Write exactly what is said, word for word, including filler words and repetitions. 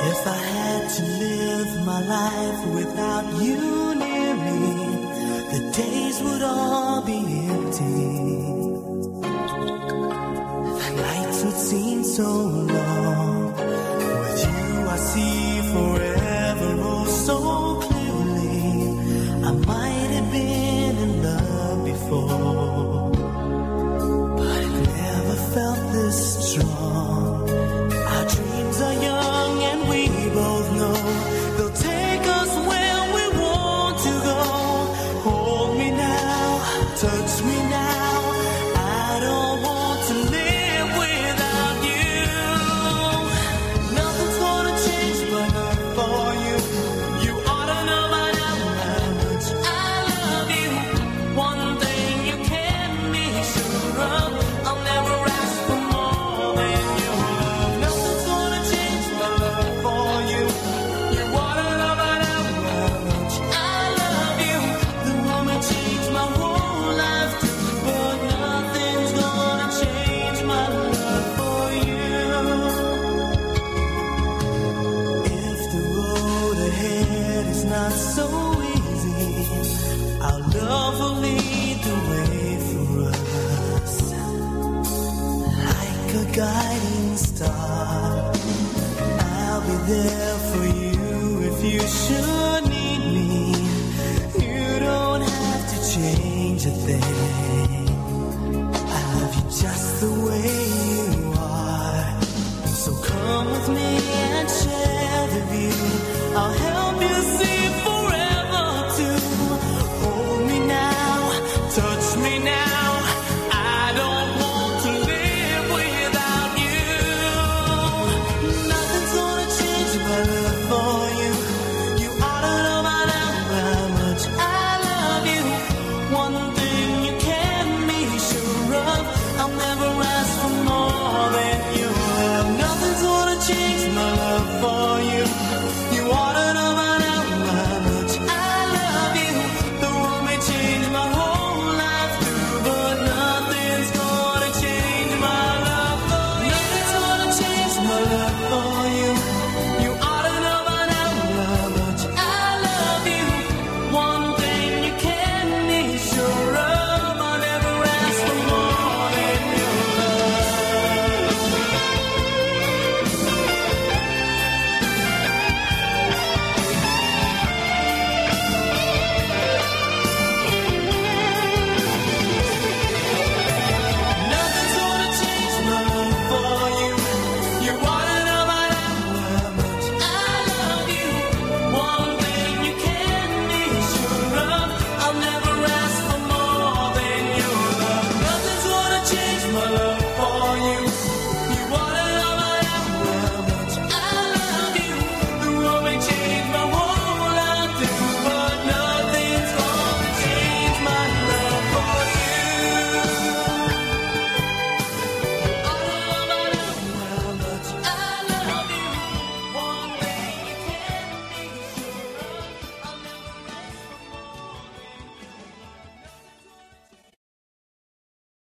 If I had to live my life without you near me, the days would all be empty. The nights would seem so long. With you I see forever oh so clearly. I might have been in love before, but I've never felt this strong. Our dreams are young and we both know they'll take us where we want to go. Hold me now, touch me now. I don't want to live without you. Nothing's gonna change my love for you. You ought to know by now how much I love you. One thing you can be sure of, I'll never ask for more than your love. Nothing's gonna change my love for you. You ought to know by now how much I love you. The woman changed my whole life too, but nothing's gonna change my love for you. If the road ahead is not so easy, our love will lead the way for us. Like a guiding star, I'll be there for you if you should